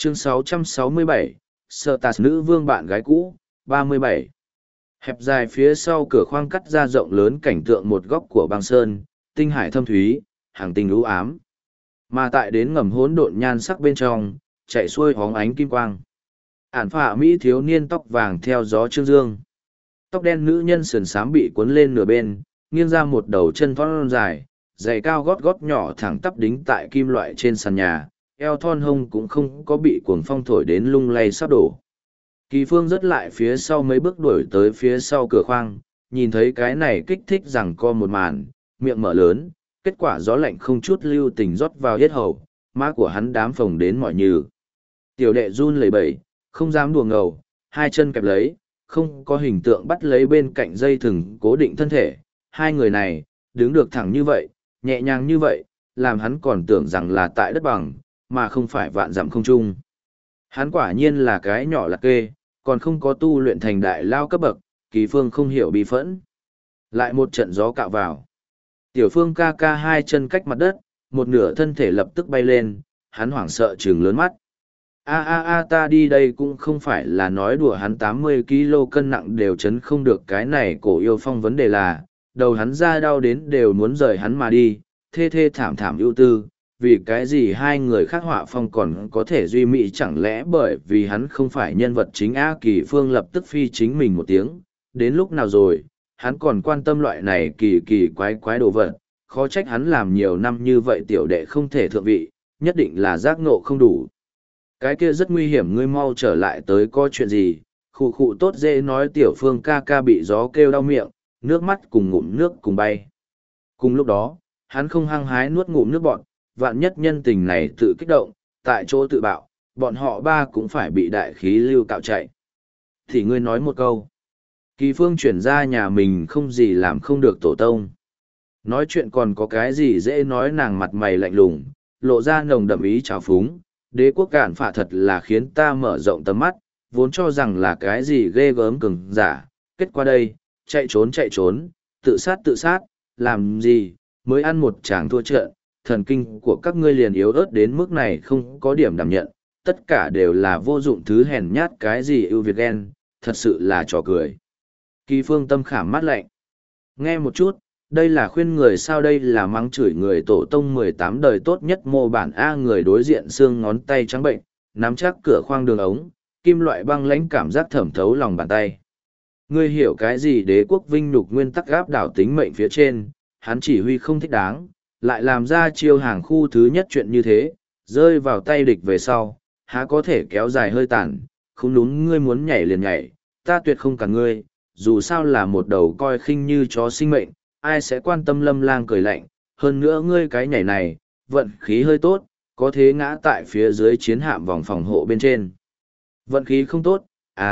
Chương 667, Sở Tạt nữ vương bạn gái cũ, 37. Hẹp dài phía sau cửa khoang cắt ra rộng lớn cảnh tượng một góc của băng sơn, tinh hải thâm thúy, hàng tinh u ám. Mà tại đến ngầm hỗn độn nhan sắc bên trong, chạy xuôi hóng ánh kim quang. Ản phạ Mỹ thiếu niên tóc vàng theo gió trương dương. Tóc đen nữ nhân sườn xám bị cuốn lên nửa bên, nghiêng ra một đầu chân thon dài, giày cao gót gót nhỏ thẳng tắp đính tại kim loại trên sàn nhà, eo thon hông cũng không có bị cuồng phong thổi đến lung lay sắp đổ. Kỳ Phương dứt lại phía sau mấy bước đuổi tới phía sau cửa khoang, nhìn thấy cái này kích thích rằng co một màn, miệng mở lớn, kết quả gió lạnh không chút lưu tình rót vào yết hầu, má của hắn đám phồng đến mỏi nhừ. Tiểu đệ run lẩy bẩy, không dám đùa ngầu, hai chân kẹp lấy, không có hình tượng bắt lấy bên cạnh dây thừng cố định thân thể. Hai người này, đứng được thẳng như vậy, nhẹ nhàng như vậy, làm hắn còn tưởng rằng là tại đất bằng, mà không phải vạn dặm không trung. Hắn quả nhiên là cái nhỏ lạc kê, còn không có tu luyện thành đại lao cấp bậc, Kỳ Phương không hiểu bi phẫn. Lại một trận gió cạo vào. Tiểu Phương ca ca hai chân cách mặt đất, một nửa thân thể lập tức bay lên, hắn hoảng sợ trừng lớn mắt. Ta đi đây cũng không phải là nói đùa, hắn 80 kg cân nặng đều chấn không được cái này. Cổ Yêu Phong vấn đề là, đầu hắn ra đau đến đều muốn rời hắn mà đi, thê thê thảm thảm ưu tư. Vì cái gì hai người khác họa phong còn có thể duy mỹ, chẳng lẽ bởi vì hắn không phải nhân vật chính? Kỳ Phương lập tức phi chính mình một tiếng, đến lúc nào rồi, hắn còn quan tâm loại này kỳ kỳ quái quái đồ vật, khó trách hắn làm nhiều năm như vậy tiểu đệ không thể thượng vị, nhất định là giác ngộ không đủ. Cái kia rất nguy hiểm, ngươi mau trở lại tới, có chuyện gì? Khụ khụ tốt dễ nói. Tiểu Phương ca ca bị gió kêu đau miệng, nước mắt cùng ngụm nước cùng bay. Cùng lúc đó, hắn không hăng hái nuốt ngụm nước bọt, vạn nhất nhân tình này tự kích động, tại chỗ tự bạo, bọn họ ba cũng phải bị đại khí lưu cạo chạy. Thì ngươi nói một câu. Kỳ Phương chuyển ra nhà mình không gì làm không được tổ tông. Nói chuyện còn có cái gì dễ nói, nàng mặt mày lạnh lùng, lộ ra nồng đậm ý trào phúng. Đế quốc cản phạ thật là khiến ta mở rộng tầm mắt, vốn cho rằng là cái gì ghê gớm cường giả, kết quả đây, chạy trốn, tự sát, làm gì, mới ăn một tràng thua trận, thần kinh của các ngươi liền yếu ớt đến mức này, không có điểm đảm nhận, tất cả đều là vô dụng thứ hèn nhát, cái gì ưu việt ghen, thật sự là trò cười. Kỳ Phương tâm khảm mát lạnh. Nghe một chút, đây là khuyên người sao, đây là mắng chửi người tổ tông 18 đời tốt nhất mô bản A. Người đối diện xương ngón tay trắng bệnh, nắm chắc cửa khoang đường ống, kim loại băng lãnh cảm giác thẩm thấu lòng bàn tay. Ngươi hiểu cái gì đế quốc vinh nhục nguyên tắc gáp đảo tính mệnh phía trên, hắn chỉ huy không thích đáng, lại làm ra chiêu hàng khu thứ nhất chuyện như thế, rơi vào tay địch về sau, há có thể kéo dài hơi tàn, không đúng, ngươi muốn nhảy liền nhảy, ta tuyệt không cả ngươi, dù sao là một đầu coi khinh như chó sinh mệnh, ai sẽ quan tâm. Lâm Lang cười lạnh, hơn nữa ngươi cái nhảy này, vận khí hơi tốt, có thế ngã tại phía dưới chiến hạm vòng phòng hộ bên trên. Vận khí không tốt,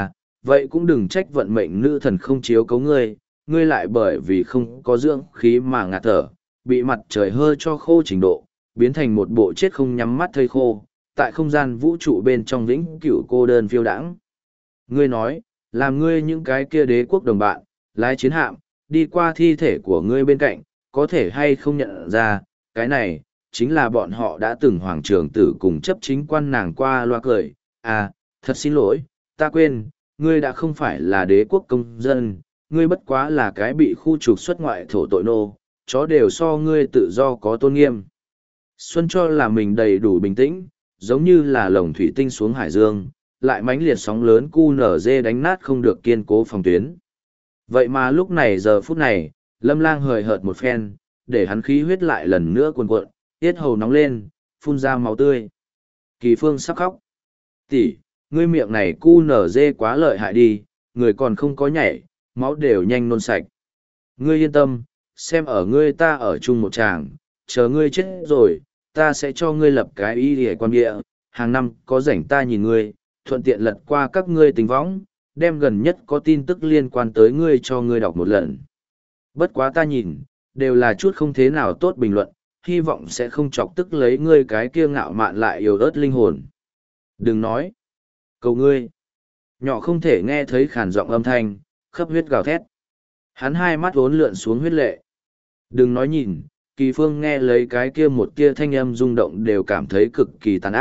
vậy cũng đừng trách vận mệnh nữ thần không chiếu cấu ngươi, ngươi lại bởi vì không có dưỡng khí mà ngạt thở, bị mặt trời hơi cho khô trình độ, biến thành một bộ chết không nhắm mắt thây khô, tại không gian vũ trụ bên trong vĩnh cửu cô đơn phiêu đãng. Ngươi nói, làm ngươi những cái kia đế quốc đồng bạn, lái chiến hạm, đi qua thi thể của ngươi bên cạnh, có thể hay không nhận ra, cái này, chính là bọn họ đã từng hoàng trường tử cùng chấp chính quan. Nàng qua loa cười, thật xin lỗi, ta quên, ngươi đã không phải là đế quốc công dân, ngươi bất quá là cái bị khu trục xuất ngoại thổ tội nô, chó đều so ngươi tự do có tôn nghiêm. Xuân cho là mình đầy đủ bình tĩnh, giống như là lồng thủy tinh xuống hải dương, lại mãnh liệt sóng lớn QNZ đánh nát không được kiên cố phòng tuyến. Vậy mà lúc này giờ phút này, Lâm Lang hời hợt một phen, để hắn khí huyết lại lần nữa cuồn cuộn, yết hầu nóng lên, phun ra máu tươi. Kỳ Phương sắp khóc. Tỷ, ngươi miệng này QNZ quá lợi hại đi, người còn không có nhảy, máu đều nhanh nôn sạch. Ngươi yên tâm, xem ở ngươi ta ở chung một tràng, chờ ngươi chết rồi, ta sẽ cho ngươi lập cái y hề quan địa, hàng năm có rảnh ta nhìn ngươi, thuận tiện lật qua các ngươi tình võng, đem gần nhất có tin tức liên quan tới ngươi cho ngươi đọc một lần. Bất quá ta nhìn, đều là chút không thế nào tốt bình luận, hy vọng sẽ không chọc tức lấy ngươi cái kia ngạo mạn lại yếu ớt linh hồn. Đừng nói. Cầu ngươi. Nhỏ không thể nghe thấy khản giọng âm thanh, khắp huyết gào thét. Hắn hai mắt vốn lượn xuống huyết lệ. Đừng nói nhìn, Kỳ Phương nghe lấy cái kia một kia thanh âm rung động đều cảm thấy cực kỳ tàn ác,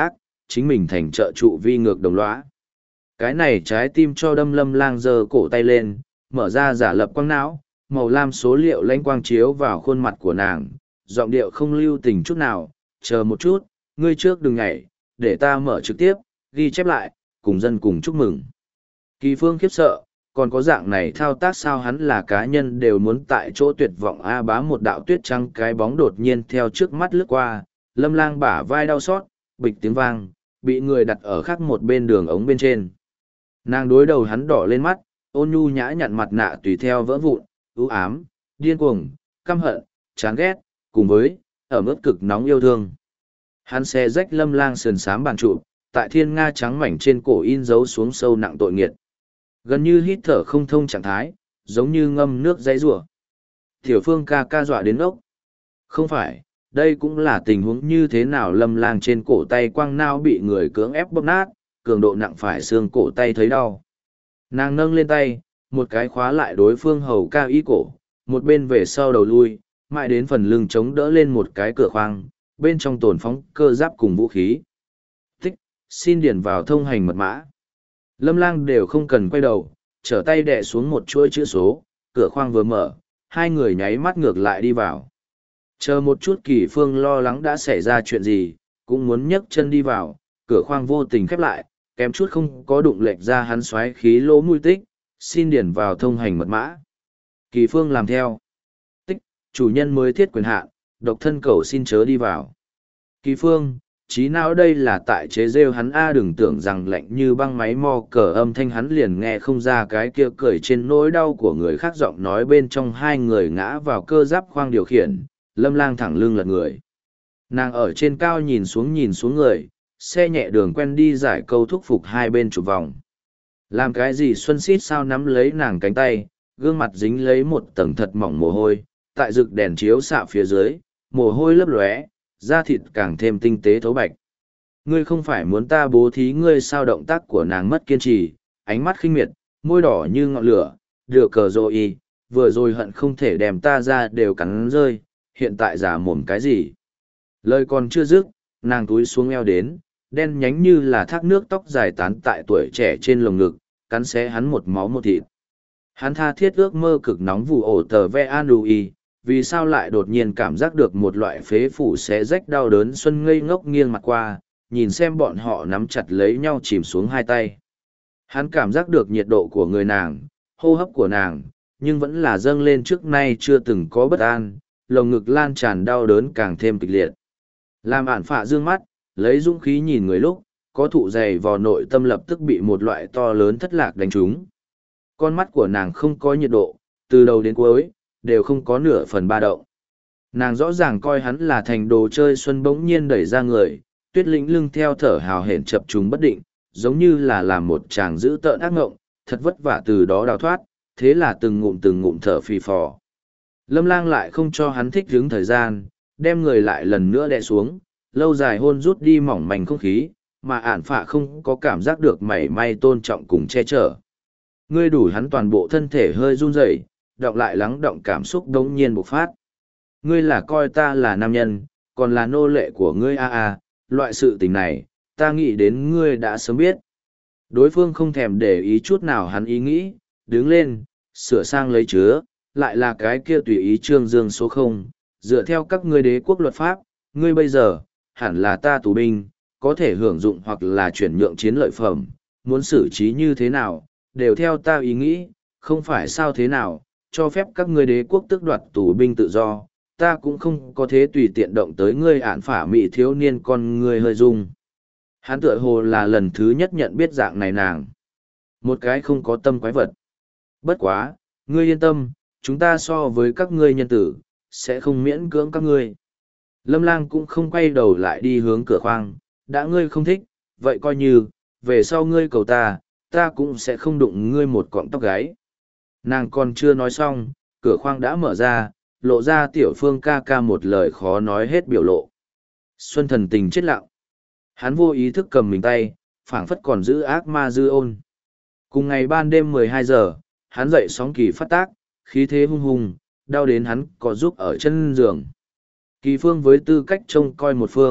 chính mình thành trợ trụ vi ngược đồng lõa. Cái này trái tim cho đâm Lâm Lang giơ cổ tay lên, mở ra giả lập quang não, màu lam số liệu lãnh quang chiếu vào khuôn mặt của nàng, giọng điệu không lưu tình chút nào, chờ một chút, ngươi trước đừng nhảy, để ta mở trực tiếp, ghi chép lại, cùng dân cùng chúc mừng. Kỳ Phương khiếp sợ, còn có dạng này thao tác sao, hắn là cá nhân đều muốn tại chỗ tuyệt vọng. A bá, một đạo tuyết trắng cái bóng đột nhiên theo trước mắt lướt qua, Lâm Lang bả vai đau xót, bịch tiếng vang, bị người đặt ở khác một bên đường ống bên trên. Nàng đối đầu hắn đỏ lên mắt, ôn nhu nhã nhặn mặt nạ tùy theo vỡ vụn, ưu ám, điên cuồng, căm hận, chán ghét, cùng với ở mức cực nóng yêu thương. Hắn xé rách Lâm Lang sườn xám bàn trụ, tại thiên nga trắng mảnh trên cổ in dấu xuống sâu nặng tội nghiệt. Gần như hít thở không thông trạng thái, giống như ngâm nước dãy rủa. Tiểu Phương ca ca dọa đến ốc. Không phải, đây cũng là tình huống như thế nào? Lâm Lang trên cổ tay quang nao bị người cưỡng ép bóp nát, cường độ nặng phải xương cổ tay thấy đau. Nàng nâng lên tay, một cái khóa lại đối phương hầu ca y cổ, một bên về sau đầu lui, mãi đến phần lưng chống đỡ lên một cái cửa khoang, bên trong tồn phóng cơ giáp cùng vũ khí. Thích, xin điền vào thông hành mật mã. Lâm Lang đều không cần quay đầu, trở tay đè xuống một chuỗi chữ số, cửa khoang vừa mở, hai người nháy mắt ngược lại đi vào. Chờ một chút, Kỳ Phương lo lắng đã xảy ra chuyện gì, cũng muốn nhấc chân đi vào, cửa khoang vô tình khép lại, kém chút không có đụng lệch ra hắn xoáy khí lỗ mũi tích, xin điền vào thông hành mật mã. Kỳ Phương làm theo. Tích, chủ nhân mới thiết quyền hạn, độc thân cầu xin chớ đi vào. Kỳ Phương, trí não đây là tại chế rêu hắn a, đừng tưởng rằng lạnh như băng máy mò cờ âm thanh hắn liền nghe không ra cái kia cười trên nỗi đau của người khác. Giọng nói bên trong hai người ngã vào cơ giáp khoang điều khiển, Lâm Lang thẳng lưng lật người. Nàng ở trên cao nhìn xuống người, xe nhẹ đường quen đi giải câu thúc phục hai bên chụp vòng. Làm cái gì? Xuân Xít sao nắm lấy nàng cánh tay, gương mặt dính lấy một tầng thật mỏng mồ hôi, tại rực đèn chiếu xạ phía dưới, mồ hôi lấp lóe, da thịt càng thêm tinh tế thấu bạch. Ngươi không phải muốn ta bố thí ngươi sao? Động tác của nàng mất kiên trì, ánh mắt khinh miệt, môi đỏ như ngọn lửa, đưa cờ rồi vừa rồi hận không thể đem ta ra đều cắn rơi, hiện tại giả mồm cái gì? Lời còn chưa dứt, nàng túi xuống eo đến, đen nhánh như là thác nước tóc dài tán tại tuổi trẻ trên lồng ngực, cắn xé hắn một máu một thịt. Hắn tha thiết ước mơ cực nóng vụ ổ tờ ve an ui, vì sao lại đột nhiên cảm giác được một loại phế phủ xé rách đau đớn. Xuân ngây ngốc nghiêng mặt qua, nhìn xem bọn họ nắm chặt lấy nhau chìm xuống hai tay. Hắn cảm giác được nhiệt độ của người nàng, hô hấp của nàng, nhưng vẫn là dâng lên trước nay chưa từng có bất an, lồng ngực lan tràn đau đớn càng thêm kịch liệt. Làm ản phạ dương mắt, lấy dũng khí nhìn người lúc, có thụ dày vào nội tâm lập tức bị một loại to lớn thất lạc đánh trúng. Con mắt của nàng không có nhiệt độ, từ đầu đến cuối, đều không có nửa phần ba động. Nàng rõ ràng coi hắn là thành đồ chơi. Xuân bỗng nhiên đẩy ra người, Tuyết Lĩnh lưng theo thở hào hển chập trùng bất định, giống như là làm một chàng dữ tợn ác ngộng, thật vất vả từ đó đào thoát, thế là từng ngụm thở phì phò. Lâm Lang lại không cho hắn thích hứng thời gian, đem người lại lần nữa đè xuống, lâu dài hôn rút đi mỏng manh không khí, mà ản phạ không có cảm giác được mảy may tôn trọng cùng che chở. Ngươi đủ. Hắn toàn bộ thân thể hơi run rẩy, đọng lại lắng động cảm xúc đống nhiên bộc phát. Ngươi là coi ta là nam nhân, còn là nô lệ của ngươi loại sự tình này, ta nghĩ đến ngươi đã sớm biết. Đối phương không thèm để ý chút nào hắn ý nghĩ, đứng lên, sửa sang lấy chứa, lại là cái kia tùy ý trương dương số 0, dựa theo các ngươi đế quốc luật pháp, ngươi bây giờ, hẳn là ta tù binh, có thể hưởng dụng hoặc là chuyển nhượng chiến lợi phẩm, muốn xử trí như thế nào, đều theo ta ý nghĩ, không phải sao thế nào, cho phép các ngươi đế quốc tước đoạt tù binh tự do, ta cũng không có thế tùy tiện động tới ngươi. ản phả mị thiếu niên con ngươi hơi rung. Hắn tựa hồ là lần thứ nhất nhận biết dạng này nàng. Một cái không có tâm quái vật. Bất quá, ngươi yên tâm, chúng ta so với các ngươi nhân tử, sẽ không miễn cưỡng các ngươi. Lâm Lang cũng không quay đầu lại đi hướng cửa khoang, đã ngươi không thích, vậy coi như, về sau ngươi cầu ta, ta cũng sẽ không đụng ngươi một cọng tóc gáy. Nàng còn chưa nói xong, cửa khoang đã mở ra, lộ ra Tiểu Phương ca ca một lời khó nói hết biểu lộ. Xuân thần tình chết lặng. Hắn vô ý thức cầm mình tay, phảng phất còn giữ ác ma dư ôn. Cùng ngày ban đêm 12 giờ, hắn dậy sóng kỳ phát tác, khí thế hung hùng, đau đến hắn có giúp ở chân giường. Kỳ Phương với tư cách trông coi một phương,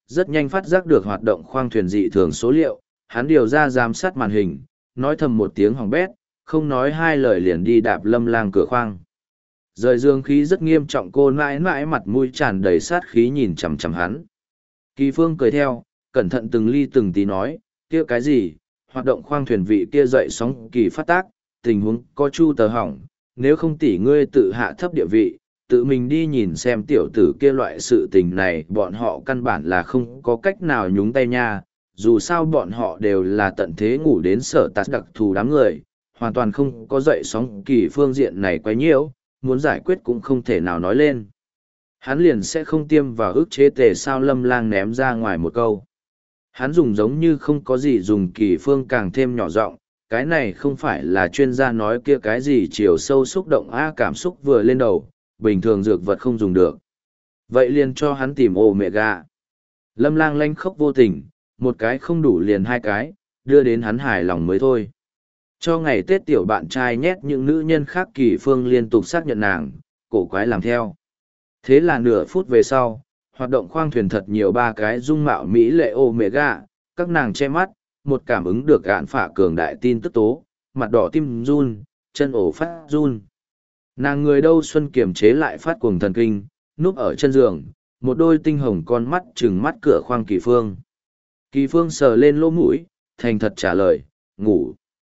rất nhanh phát giác được hoạt động khoang thuyền dị thường số liệu, hắn điều ra giám sát màn hình, nói thầm một tiếng hỏng bét, không nói hai lời liền đi đạp Lâm Lang cửa khoang. Rời dương khí rất nghiêm trọng, cô mãi mãi mặt mũi tràn đầy sát khí nhìn chằm chằm hắn. Kỳ Phương cười theo, cẩn thận từng ly từng tí nói, kia cái gì, hoạt động khoang thuyền vị kia dậy sóng kỳ phát tác, tình huống có chu tờ hỏng, nếu không tỷ ngươi tự hạ thấp địa vị, tự mình đi nhìn xem tiểu tử kia loại sự tình này, bọn họ căn bản là không có cách nào nhúng tay nha, dù sao bọn họ đều là tận thế ngủ đến sở tát đặc thù đám người, hoàn toàn không có dậy sóng kỳ phương diện này quấy nhiễu, muốn giải quyết cũng không thể nào nói lên. Hắn liền sẽ không tiêm vào ức chế tề sao Lâm Lang ném ra ngoài một câu. Hắn dùng giống như không có gì dùng kỳ phương càng thêm nhỏ giọng, cái này không phải là chuyên gia nói kia cái gì chiều sâu xúc động cảm xúc vừa lên đầu, bình thường dược vật không dùng được. Vậy liền cho hắn tìm Omega. Lâm Lang lanh khóc vô tình, một cái không đủ liền hai cái, đưa đến hắn hài lòng mới thôi. Cho ngày Tết tiểu bạn trai nhét những nữ nhân khác kỳ phương liên tục xác nhận nàng, cổ quái làm theo. Thế là nửa phút về sau, hoạt động khoang thuyền thật nhiều ba cái dung mạo mỹ lệ Omega, các nàng che mắt, một cảm ứng được gạn phả cường đại tin tức tố, mặt đỏ tim run, chân ổ phát run. Nàng người đâu xuân kiềm chế lại phát cuồng thần kinh, núp ở chân giường, một đôi tinh hồng con mắt trừng mắt cửa khoang Kỳ Phương. Kỳ Phương sờ lên lỗ mũi, thành thật trả lời, ngủ.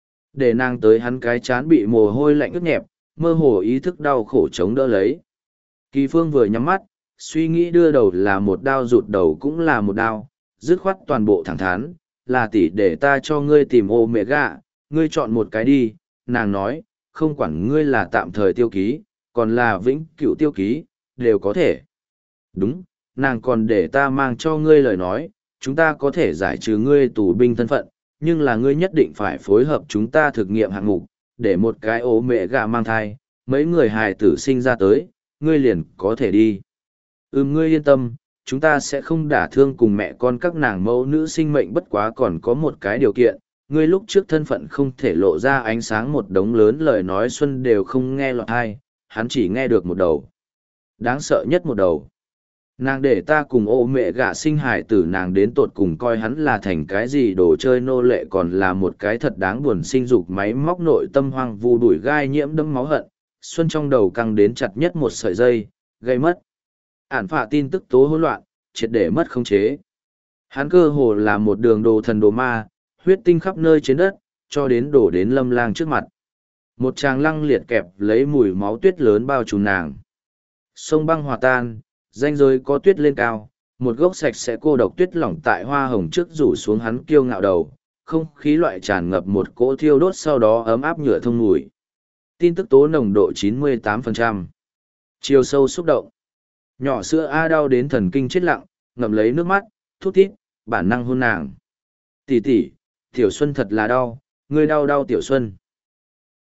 Để nàng tới hắn cái chán bị mồ hôi lạnh ướt nhẹp, mơ hồ ý thức đau khổ chống đỡ lấy. Kỳ Phương vừa nhắm mắt, suy nghĩ đưa đầu là một đao rụt đầu cũng là một đao, dứt khoát toàn bộ thẳng thắn, là tỷ để ta cho ngươi tìm Omega, ngươi chọn một cái đi, nàng nói, không quản ngươi là tạm thời tiêu ký, còn là vĩnh cửu tiêu ký, đều có thể. Đúng, nàng còn để ta mang cho ngươi lời nói, chúng ta có thể giải trừ ngươi tù binh thân phận, nhưng là ngươi nhất định phải phối hợp chúng ta thực nghiệm hạng mục, để một cái Omega mang thai, mấy người hài tử sinh ra tới, ngươi liền có thể đi. Ngươi yên tâm, chúng ta sẽ không đả thương cùng mẹ con các nàng mẫu nữ sinh mệnh, bất quá còn có một cái điều kiện, ngươi lúc trước thân phận không thể lộ ra ánh sáng. Một đống lớn lời nói Xuân đều không nghe lọt tai, hắn chỉ nghe được một đầu. Đáng sợ nhất một đầu. Nàng để ta cùng ô mẹ gả sinh hài tử, nàng đến tột cùng coi hắn là thành cái gì đồ chơi nô lệ, còn là một cái thật đáng buồn sinh dục máy móc, nội tâm hoang vu đuổi gai nhiễm đẫm máu hận. Xuân trong đầu căng đến chặt nhất một sợi dây, gây mất. Ản phạ tin tức tố hỗn loạn, triệt để mất khống chế. Hắn cơ hồ là một đường đồ thần đồ ma, huyết tinh khắp nơi trên đất, cho đến đổ đến Lâm Lang trước mặt. Một tràng lăng liệt kẹp lấy mùi máu tuyết lớn bao trùm nàng. Sông băng hòa tan, ranh giới có tuyết lên cao, một gốc sạch sẽ cô độc tuyết lỏng tại hoa hồng trước rủ xuống hắn kiêu ngạo đầu, không khí loại tràn ngập một cỗ thiêu đốt, sau đó ấm áp nhựa thông mùi. Tin tức tố nồng độ 98%. Chiều sâu xúc động. Nhỏ sữa A đau đến thần kinh chết lặng, ngậm lấy nước mắt, thút thít, bản năng hôn nàng. Tỷ tỷ, Tiểu Xuân thật là đau, ngươi đau đau Tiểu Xuân.